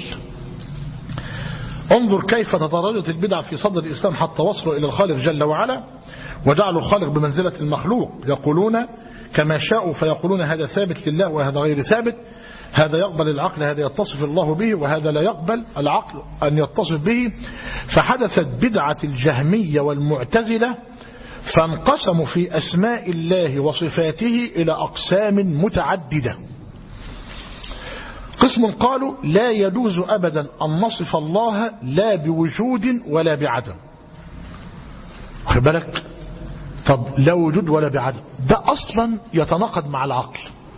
Speaker 1: انظر كيف تدرجت البدع في صدر الإسلام حتى وصلوا إلى الخالق جل وعلا وجعلوا الخالق بمنزلة المخلوق. يقولون كما شاءوا فيقولون هذا ثابت لله وهذا غير ثابت، هذا يقبل العقل هذا يتصف الله به، وهذا لا يقبل العقل أن يتصف به. فحدثت بدعة الجهمية والمعتزلة، فانقسموا في أسماء الله وصفاته إلى أقسام متعددة. قسم قالوا لا يجوز أبدا أن نصف الله لا بوجود ولا بعدم. خد بالك؟ طب لا وجود ولا بعدم، ده أصلا يتناقض مع العقل،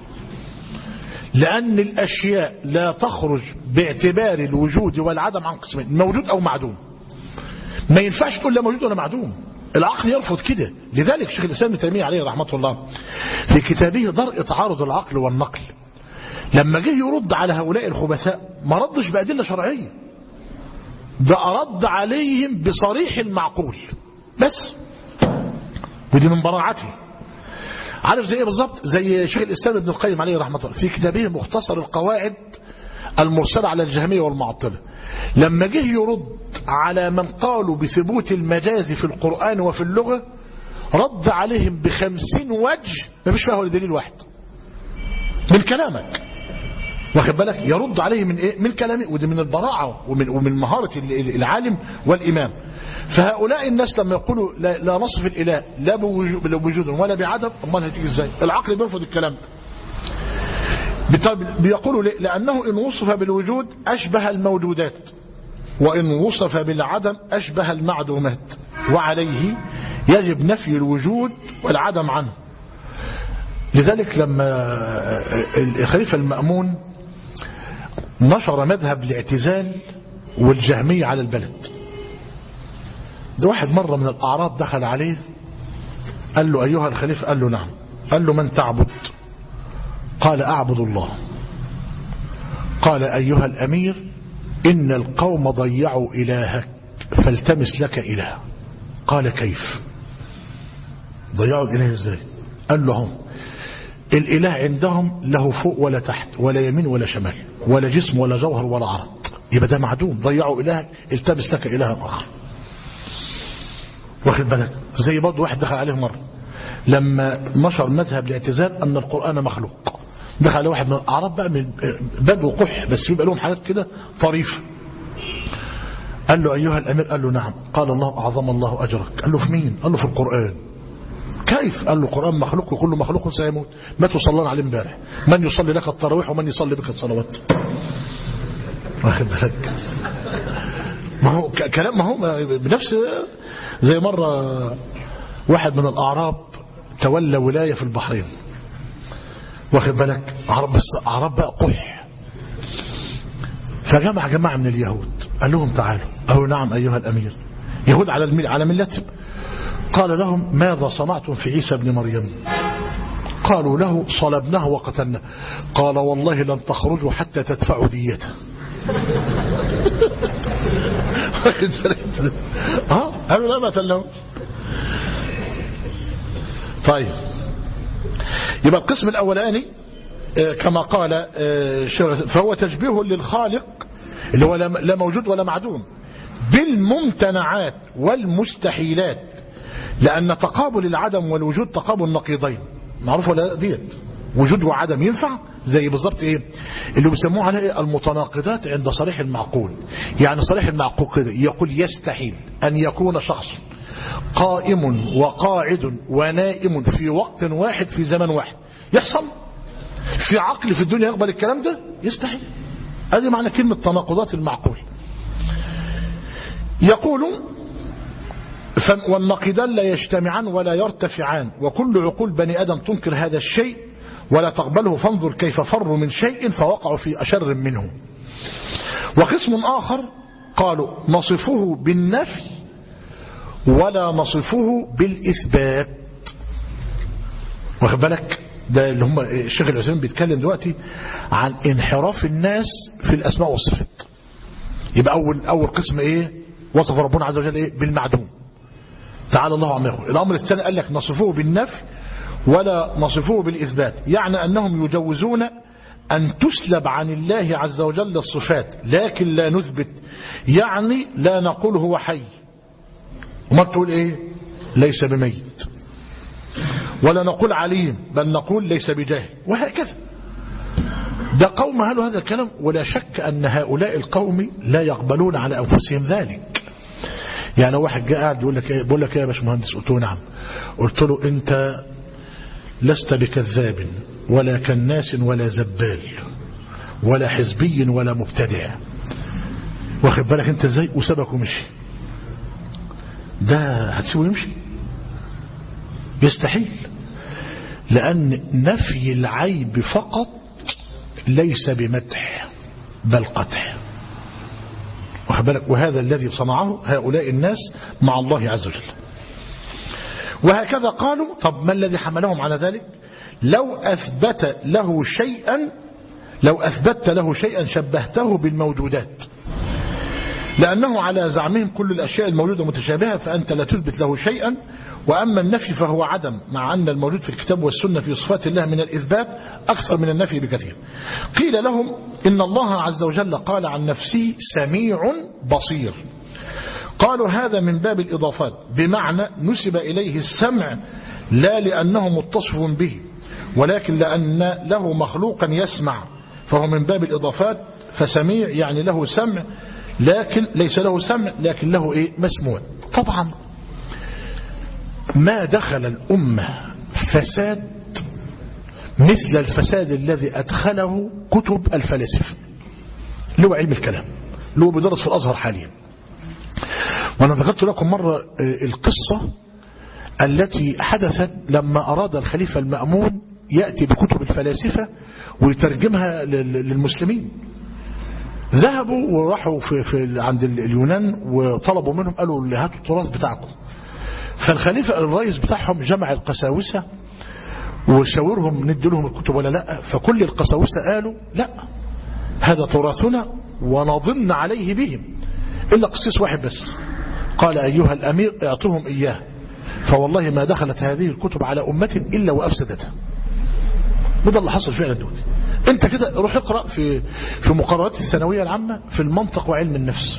Speaker 1: لأن الأشياء لا تخرج باعتبار الوجود والعدم عن قسمين، موجود أو معدوم. ما ينفعش تقول لا موجود ولا معدوم، العقل يرفض كده. لذلك شيخ الإسلام ابن تيمية عليه رحمة الله في كتابه درء تعارض العقل والنقل لما جه يرد على هؤلاء الخبثاء ما ردش بأدلة شرعية، ده أرد عليهم بصريح المعقول بس، ودي من براعته. عارف زي ايه بالظبط؟ زي شيخ الإسلام ابن القيم عليه رحمة الله في كتابه مختصر القواعد المرسلة على الجهمية والمعطلة، لما جه يرد على من قالوا بثبوت المجاز في القرآن وفي اللغة رد عليهم ب50 وجه ما فيش فيها ولا دليل واحد من كلامك. واخد بالك؟ يرد عليه من ايه؟ من كلامه، ودي من البراعة ومن مهارة العالم والإمام. فهؤلاء الناس لما يقولوا لا نصف الإله لا بوجود ولا بعدم، امال هتيجي ازاي؟ العقل بيرفض الكلام ده. بيقولوا لأنه إن وصف بالوجود أشبه الموجودات، وإن وصف بالعدم أشبه المعدومات، وعليه يجب نفي الوجود والعدم عنه. لذلك لما الخليفة المأمون نشر مذهب الاعتزال والجهمية على البلد، ده واحد مرة من الأعراب دخل عليه قال له أيها الخليفة، قال له نعم. قال له من تعبد؟ قال أعبد الله. قال أيها الأمير إن القوم ضيعوا إلهك فالتمس لك إله. قال كيف؟ ضيعوا الإله إزاي؟ قال له هم الإله عندهم له فوق ولا تحت ولا يمين ولا شمال ولا جسم ولا جوهر ولا عرض، يبقى ده معدوم. ضيعوا إلهك التمس لك إلها آخر. واخد بالك؟ زي برضه واحد دخل عليه مرة لما نشر مذهب الاعتزال أن القرآن مخلوق، دخل عليه واحد من الأعراب بقى من بدو قح، بس يبقى لهم حاجات كده طريفة. قال له أيها الأمير، قال له نعم. قال الله أعظم الله أجرك. قال له في مين؟ قال له في القرآن. كيف؟ قال له القرآن مخلوق وكل مخلوق سيموت. ما تصلون عليه امبارح، من يصلي لك التراويح ومن يصلي بك الصلوات. واخد بالك؟ ما هو كلام، ما هو بنفس. زي مرة واحد من الأعراب تولى ولاية في البحرين، واخد بالك؟ أعراب، بس أعراب بقى قح. فجمع جماعة من اليهود قال لهم تعالوا. قالوا نعم أيها الأمير. يهود على ملتهم. قال لهم ماذا صنعتم في عيسى بن مريم؟ قالوا له صلبناه وقتلناه. قال والله لن تخرجوا حتى تدفعوا ديته. قالوا لا ما تلهم. طيب، يبقى القسم الأولاني كما قال فهو تشبيه للخالق اللي هو لا موجود ولا معدوم بالممتنعات والمستحيلات، لأن تقابل العدم والوجود تقابل نقيضين. معروف ولا ديت؟ وجود وعدم ينفع زي بالظبط ايه اللي بيسموه عليه المتناقضات عند صريح المعقول. يعني صريح المعقول كده يقول يستحيل أن يكون شخص قائم وقاعد ونائم في وقت واحد في زمن واحد. يحصل؟ في عقل في الدنيا يقبل الكلام ده؟ يستحيل. هذه معنى كلمة تناقضات المعقول. يقول والنقيضان لا يجتمعان ولا يرتفعان، وكل عقول بني آدم تنكر هذا الشيء ولا تقبله، فانظر كيف فروا من شيء فوقعوا في أشر منه. وقسم آخر قالوا نصفه بالنفي ولا نصفه بالإثبات. واخد بالك؟ ده اللي هم الشيخ العثيمين بيتكلم دلوقتي عن انحراف الناس في الأسماء والصفات. يبقى أول قسم ايه؟ وصف ربنا عز وجل ايه؟ بالمعدوم. تعالى الله عما يقول. الأمر الثاني قال لك نصفوه بالنفي ولا نصفوه بالإثبات، يعني أنهم يجوزون أن تسلب عن الله عز وجل الصفات لكن لا نثبت. يعني لا نقول هو حي وما تقول ايه؟ ليس بميت. ولا نقول عليم بل نقول ليس بجاهل، وهكذا. ده قوم قالوا هذا الكلام، ولا شك أن هؤلاء القوم لا يقبلون على أنفسهم ذلك. يعني واحد جاء قاعد بيقول لك يا باشمهندس، قلت له نعم. قلت له انت لست بكذاب ولا كناس ولا زبال ولا حزبي ولا مبتدع. واخد بالك انت ازاي؟ وسبك ومشي. ده هتسيبه يمشي؟ يستحيل. لأن نفي العيب فقط ليس بمدح بل قدح. واخد بالك؟ وهذا الذي صنعه هؤلاء الناس مع الله عز وجل. وهكذا قالوا طب ما الذي حملهم على ذلك؟ لو أثبت له شيئا شبهته بالموجودات، لأنه على زعمهم كل الأشياء الموجودة متشابهة، فأنت لا تثبت له شيئا. وأما النفي فهو عدم، مع أن الموجود في الكتاب والسنة في صفات الله من الإثبات أكثر من النفي بكثير. قيل لهم إن الله عز وجل قال عن نفسه سميع بصير. قالوا هذا من باب الإضافات، بمعنى نسب إليه السمع لا لأنه متصف به ولكن لأن له مخلوقا يسمع، فهو من باب الإضافات. فسميع يعني له سمع لكن ليس له سمع لكن له ايه؟ مسموع. طبعا ما دخل الأمة فساد مثل الفساد الذي أدخله كتب الفلاسفة اللي هو علم الكلام اللي هو بيدرس في الأزهر حاليا. وأنا ذكرت لكم مرة القصة التي حدثت لما أراد الخليفة المأمون يأتي بكتب الفلاسفة ويترجمها للمسلمين. ذهبوا وراحوا في عند اليونان وطلبوا منهم، قالوا اللي هاتوا التراث بتاعكم. فالخليفة الرئيس بتاعهم جمع القساوسة وشاورهم ندي لهم الكتب ولا لا. فكل القساوسة قالوا لا، هذا تراثنا ونظن عليه بهم، إلا قسيس واحد بس قال أيها الأمير اعطهم إياه، فوالله ما دخلت هذه الكتب على أمة إلا وأفسدتها. وده اللي حصل فعلا دلوقتي. انت كده روح اقرأ في مقررات الثانوية العامة في المنطق وعلم النفس،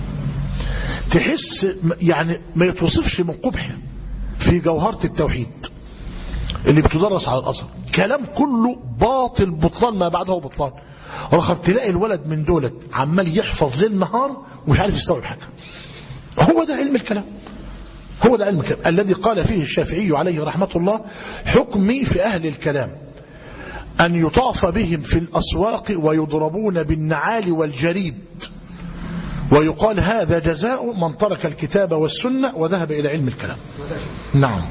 Speaker 1: تحس يعني ما يتوصفش من قبح في جوهرة التوحيد اللي بتدرس على الأثر، كلام كله باطل بطلان ما بعده بطلان. رخر تلاقي الولد من دولت عمال يحفظ ليل نهار ومش عارف يستوعب حاجة. هو ده علم الكلام، هو ده علم الكلام الذي قال فيه الشافعي عليه رحمة الله: حكمي في أهل الكلام أن يطاف بهم في الأسواق ويضربون بالنعال والجريد، ويقال هذا جزاء من ترك الكتاب والسنة وذهب إلى علم الكلام. نعم.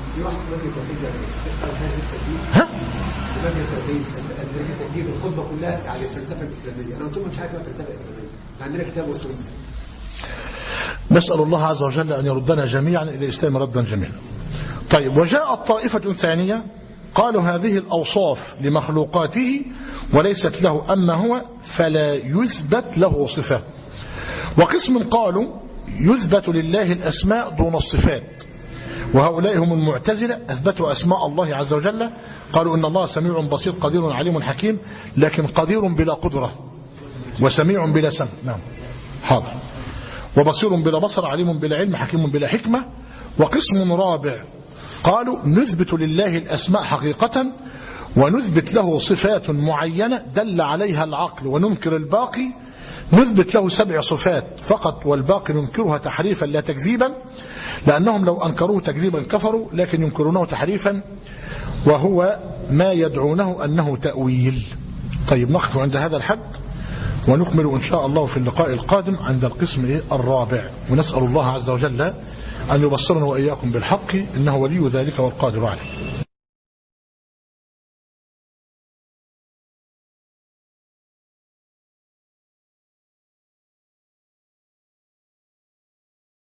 Speaker 1: ها؟
Speaker 2: الخطبة كلها على الفلسفة الإسلامية. أنا قلت لهم مش عايز فلسفة إسلامية، عندنا كتاب وسنة.
Speaker 1: نسأل الله عز وجل أن يردنا جميعا إلى الإسلام ردا جميلا. طيب، وجاءت طائفة ثانية قالوا هذه الأوصاف لمخلوقاته وليست له، أما هو فلا يثبت له صفة. وقسم قالوا يثبت لله الأسماء دون الصفات، وهؤلاء هم المعتزلة، أثبتوا أسماء الله عز وجل، قالوا إن الله سميع بصير قدير عليم حكيم، لكن قدير بلا قدرة، وسميع بلا سمع. نعم، حاضر. وبصير بلا بصر، عليم بلا علم، حكيم بلا حكمة. وقسم رابع قالوا نثبت لله الأسماء حقيقة، ونثبت له صفات معينة دل عليها العقل، وننكر الباقي. نثبت له 7 صفات فقط، والباقي ننكرها تحريفا لا تكذيبا، لأنهم لو أنكروه تكذيبا كفروا، لكن ينكرونه تحريفا، وهو ما يدعونه أنه تأويل. طيب، نقف عند هذا الحد ونكمل إن شاء الله في اللقاء القادم عند القسم الرابع، ونسأل الله عز وجل أن يبصرنا وإياكم بالحق، إنه ولي ذلك والقادر عليه.